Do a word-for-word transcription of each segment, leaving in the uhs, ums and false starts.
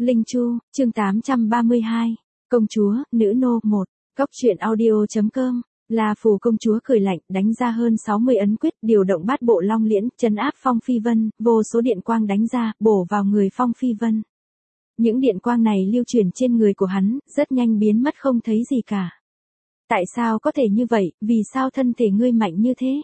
Linh Chu, chương tám trăm ba mươi hai, Công chúa, nữ nô một, Cóc truyện audio chấm com. La Phù công chúa cười lạnh, đánh ra hơn sáu mươi ấn quyết, điều động bát bộ long liễn, trấn áp Phong Phi Vân, vô số điện quang đánh ra, bổ vào người Phong Phi Vân. Những điện quang này lưu chuyển trên người của hắn, rất nhanh biến mất không thấy gì cả. Tại sao có thể như vậy, vì sao thân thể ngươi mạnh như thế?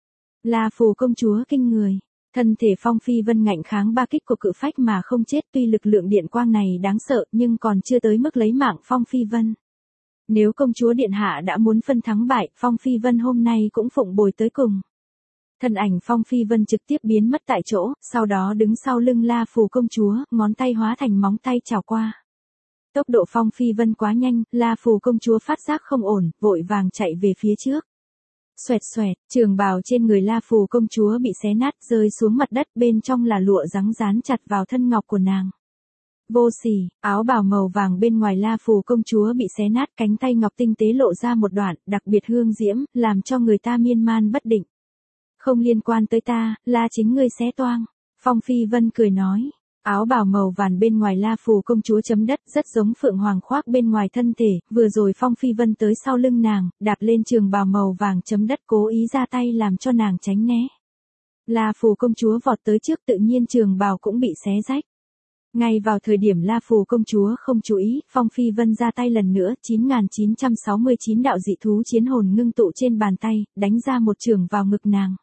La Phù công chúa kinh người. Thân thể Phong Phi Vân ngạnh kháng ba kích của cự phách mà không chết, tuy lực lượng điện quang này đáng sợ nhưng còn chưa tới mức lấy mạng Phong Phi Vân. Nếu công chúa điện hạ đã muốn phân thắng bại, Phong Phi Vân hôm nay cũng phụng bồi tới cùng. Thân ảnh Phong Phi Vân trực tiếp biến mất tại chỗ, sau đó đứng sau lưng La Phù công chúa, ngón tay hóa thành móng tay chảo qua. Tốc độ Phong Phi Vân quá nhanh, La Phù công chúa phát giác không ổn, vội vàng chạy về phía trước. Xoẹt xoẹt, trường bào trên người La Phù công chúa bị xé nát, rơi xuống mặt đất, bên trong là lụa rắn dán chặt vào thân ngọc của nàng. Vô sỉ, áo bào màu vàng bên ngoài La Phù công chúa bị xé nát, cánh tay ngọc tinh tế lộ ra một đoạn, đặc biệt hương diễm, làm cho người ta miên man bất định. Không liên quan tới ta, là chính ngươi xé toang. Phong Phi Vân cười nói. Áo bào màu vàng bên ngoài La Phù công chúa chấm đất, rất giống phượng hoàng khoác bên ngoài thân thể, vừa rồi Phong Phi Vân tới sau lưng nàng, đạp lên trường bào màu vàng chấm đất, cố ý ra tay làm cho nàng tránh né. La Phù công chúa vọt tới trước, tự nhiên trường bào cũng bị xé rách. Ngay vào thời điểm La Phù công chúa không chú ý, Phong Phi Vân ra tay lần nữa, chín nghìn chín trăm sáu mươi chín đạo dị thú chiến hồn ngưng tụ trên bàn tay, đánh ra một trường vào ngực nàng.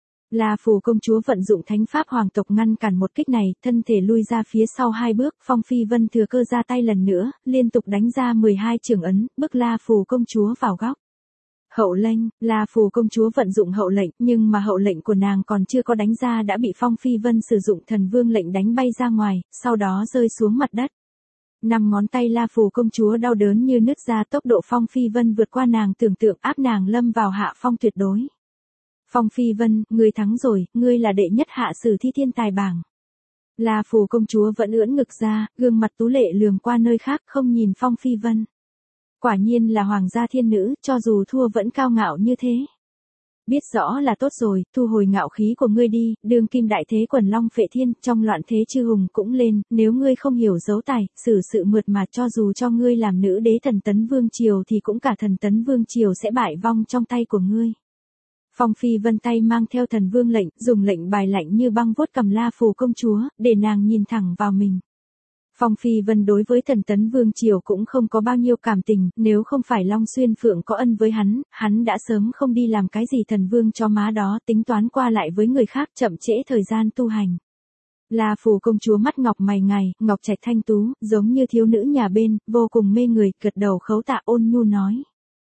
La Phù công chúa vận dụng thánh pháp hoàng tộc ngăn cản một kích này, thân thể lui ra phía sau hai bước, Phong Phi Vân thừa cơ ra tay lần nữa, liên tục đánh ra mười hai trường ấn, bức La Phù công chúa vào góc. Hậu lệnh, La Phù công chúa vận dụng hậu lệnh, nhưng mà hậu lệnh của nàng còn chưa có đánh ra đã bị Phong Phi Vân sử dụng thần vương lệnh đánh bay ra ngoài, sau đó rơi xuống mặt đất. Năm ngón tay La Phù công chúa đau đớn như nứt ra, tốc độ Phong Phi Vân vượt qua nàng tưởng tượng, áp nàng lâm vào hạ phong tuyệt đối. Phong Phi Vân, ngươi thắng rồi, ngươi là đệ nhất hạ sử thi thiên tài bảng. La Phù công chúa vẫn ưỡn ngực ra, gương mặt tú lệ lườm qua nơi khác, không nhìn Phong Phi Vân. Quả nhiên là hoàng gia thiên nữ, cho dù thua vẫn cao ngạo như thế. Biết rõ là tốt rồi, thu hồi ngạo khí của ngươi đi, đương kim đại thế quần long phệ thiên, trong loạn thế chư hùng cũng lên, nếu ngươi không hiểu dấu tài, xử sự mượt mà, cho dù cho ngươi làm nữ đế thần tấn vương triều thì cũng cả thần tấn vương triều sẽ bại vong trong tay của ngươi. Phong Phi Vân tay mang theo thần vương lệnh, dùng lệnh bài lạnh như băng vuốt cầm La Phù công chúa, để nàng nhìn thẳng vào mình. Phong Phi Vân đối với thần tấn vương triều cũng không có bao nhiêu cảm tình, nếu không phải Long Xuyên Phượng có ân với hắn, hắn đã sớm không đi làm cái gì thần vương cho má đó, tính toán qua lại với người khác, chậm trễ thời gian tu hành. La Phù công chúa mắt ngọc mày ngài, ngọc trạch thanh tú, giống như thiếu nữ nhà bên, vô cùng mê người, gật đầu khấu tạ, ôn nhu nói.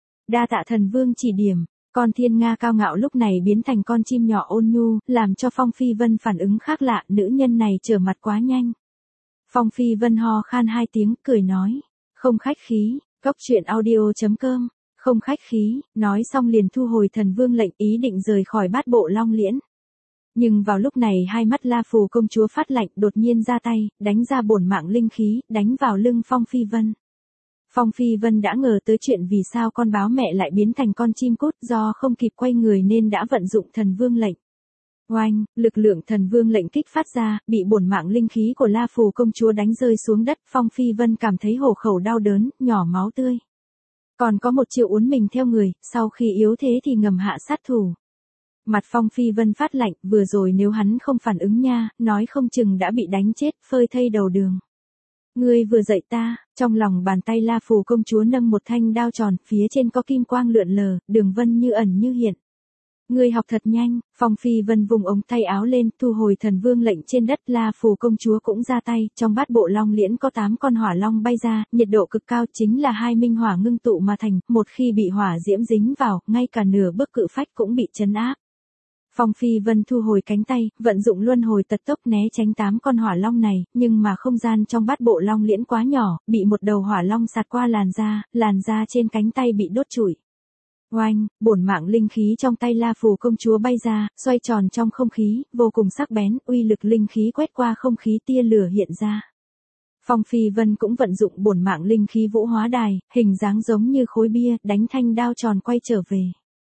Đa tạ thần vương chỉ điểm. Con thiên nga cao ngạo lúc này biến thành con chim nhỏ ôn nhu, làm cho Phong Phi Vân phản ứng khác lạ, nữ nhân này trở mặt quá nhanh. Phong Phi Vân ho khan hai tiếng, cười nói, không khách khí, Cóc truyện audio chấm com, không khách khí, nói xong liền thu hồi thần vương lệnh, ý định rời khỏi bát bộ long liễn. Nhưng vào lúc này hai mắt La Phù công chúa phát lạnh, đột nhiên ra tay, đánh ra bổn mạng linh khí, đánh vào lưng Phong Phi Vân. Phong Phi Vân đã ngờ tới chuyện vì sao con báo mẹ lại biến thành con chim cút, do không kịp quay người nên đã vận dụng thần vương lệnh. Oanh, lực lượng thần vương lệnh kích phát ra, bị bổn mạng linh khí của La Phù công chúa đánh rơi xuống đất, Phong Phi Vân cảm thấy hổ khẩu đau đớn, nhỏ máu tươi. Còn có một chiêu uốn mình theo người, sau khi yếu thế thì ngầm hạ sát thủ. Mặt Phong Phi Vân phát lạnh, vừa rồi nếu hắn không phản ứng nha, nói không chừng đã bị đánh chết, phơi thây đầu đường. Ngươi vừa dạy ta, trong lòng bàn tay La Phù công chúa nâng một thanh đao tròn, phía trên có kim quang lượn lờ, đường vân như ẩn như hiện. Ngươi học thật nhanh, Phong Phi Vân vùng ống tay áo lên, thu hồi thần vương lệnh trên đất, La Phù công chúa cũng ra tay, trong bát bộ long liễn có tám con hỏa long bay ra, nhiệt độ cực cao, chính là hai minh hỏa ngưng tụ mà thành, một khi bị hỏa diễm dính vào, ngay cả nửa bước cự phách cũng bị trấn áp. Phong Phi Vân thu hồi cánh tay, vận dụng luân hồi tật tốc né tránh tám con hỏa long này, nhưng mà không gian trong bát bộ long liễn quá nhỏ, bị một đầu hỏa long sạt qua làn da, làn da trên cánh tay bị đốt trụi. Oanh, bổn mạng linh khí trong tay La Phù công chúa bay ra, xoay tròn trong không khí, vô cùng sắc bén, uy lực linh khí quét qua không khí, tia lửa hiện ra. Phong Phi Vân cũng vận dụng bổn mạng linh khí vũ hóa đài, hình dáng giống như khối bia, đánh thanh đao tròn quay trở về.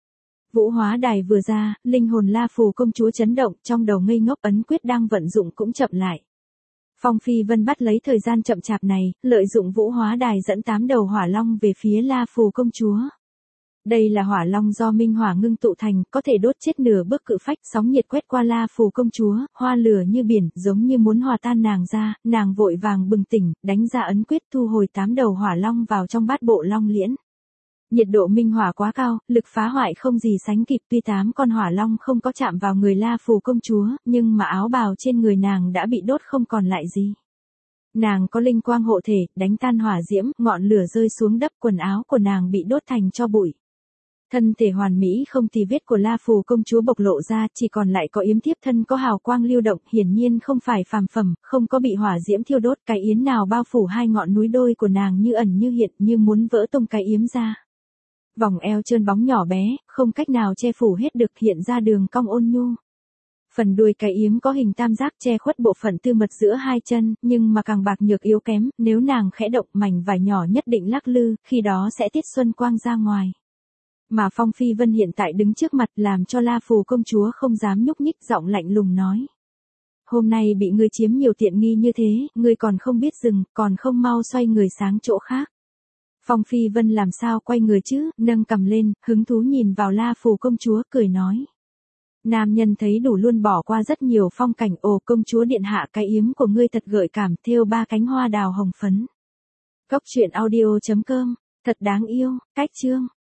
Vũ hóa đài vừa ra, linh hồn La Phù công chúa chấn động, trong đầu ngây ngốc, ấn quyết đang vận dụng cũng chậm lại. Phong Phi Vân bắt lấy thời gian chậm chạp này, lợi dụng vũ hóa đài dẫn tám đầu hỏa long về phía La Phù công chúa. Đây là hỏa long do minh hỏa ngưng tụ thành, có thể đốt chết nửa bước cự phách, sóng nhiệt quét qua La Phù công chúa, hoa lửa như biển, giống như muốn hòa tan nàng ra, nàng vội vàng bừng tỉnh, đánh ra ấn quyết thu hồi tám đầu hỏa long vào trong bát bộ long liễn. Nhiệt độ minh hỏa quá cao, lực phá hoại không gì sánh kịp, tuy tám con hỏa long không có chạm vào người La Phù công chúa, nhưng mà áo bào trên người nàng đã bị đốt không còn lại gì. Nàng có linh quang hộ thể, đánh tan hỏa diễm, ngọn lửa rơi xuống đất, quần áo của nàng bị đốt thành tro bụi. Thân thể hoàn mỹ không tì vết của La Phù công chúa bộc lộ ra, chỉ còn lại có yếm thiếp thân có hào quang lưu động, hiển nhiên không phải phàm phẩm, không có bị hỏa diễm thiêu đốt, cái yếm nào bao phủ hai ngọn núi đôi của nàng như ẩn như hiện, như muốn vỡ tung cái yếm ra. Vòng eo trơn bóng nhỏ bé, không cách nào che phủ hết được, hiện ra đường cong ôn nhu. Phần đuôi cái yếm có hình tam giác che khuất bộ phận tư mật giữa hai chân, nhưng mà càng bạc nhược yếu kém, nếu nàng khẽ động mảnh vải nhỏ nhất định lắc lư, khi đó sẽ tiết xuân quang ra ngoài. Mà Phong Phi Vân hiện tại đứng trước mặt làm cho La Phù công chúa không dám nhúc nhích, giọng lạnh lùng nói. Hôm nay bị ngươi chiếm nhiều tiện nghi như thế, ngươi còn không biết dừng, còn không mau xoay người sang chỗ khác. Phong Phi Vân làm sao quay người chứ, nâng cằm lên, hứng thú nhìn vào La Phù công chúa, cười nói. Nam nhân thấy đủ luôn, bỏ qua rất nhiều phong cảnh. Ồ công chúa điện hạ, cái yếm của ngươi thật gợi cảm, thêu ba cánh hoa đào hồng phấn. Cốc truyện audio chấm com, thật đáng yêu. Cách chương